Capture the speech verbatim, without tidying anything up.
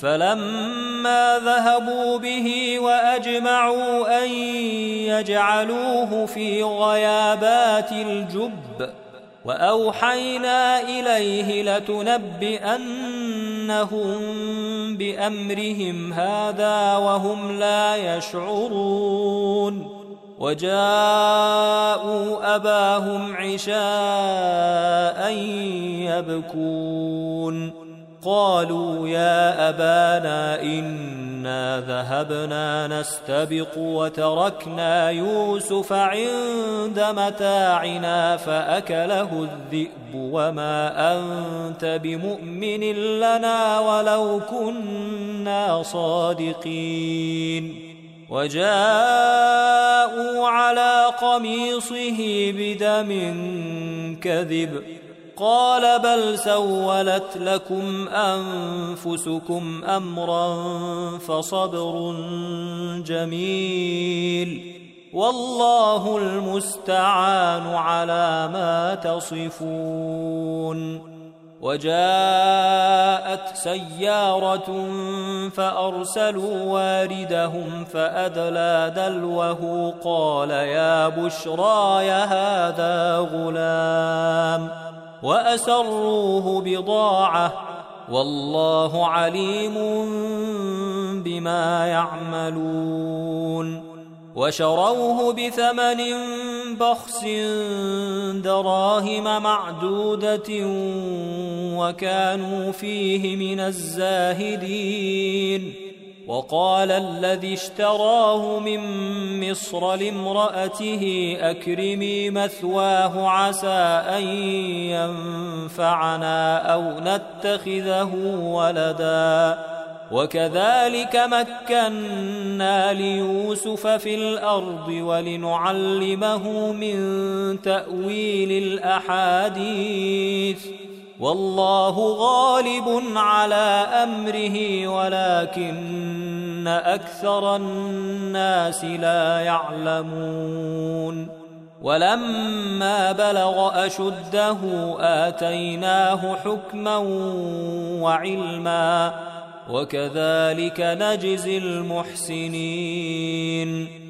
فلما ذهبوا به وأجمعوا أن يجعلوه في غيابات الجب وأوحينا إليه لتنبئنهم بأمرهم هذا وهم لا يشعرون وجاءوا أباهم عشاء يبكون قالوا يا أبانا إنا ذهبنا نستبق وتركنا يوسف عند متاعنا فأكله الذئب وما أنت بمؤمن لنا ولو كنا صادقين وجاءوا على قميصه بدم كذب قال بل سولت لكم أنفسكم أمرا فصبر جميل والله المستعان على ما تصفون وجاءت سيارة فأرسلوا واردهم فأدلى دلوه قال يا بشراي هذا غلام وأسروه بضاعة والله عليم بما يعملون وشروه بثمن بخس دراهم معدودة وكانوا فيه من الزاهدين وقال الذي اشتراه من مصر لامرأته أكرمي مثواه عسى أن ينفعنا أو نتخذه ولدا وكذلك مكنا ليوسف في الأرض ولنعلمه من تأويل الأحاديث والله غالب على أمره ولكن أكثر الناس لا يعلمون ولما بلغ أشده آتيناه حكما وعلما وكذلك نجزي المحسنين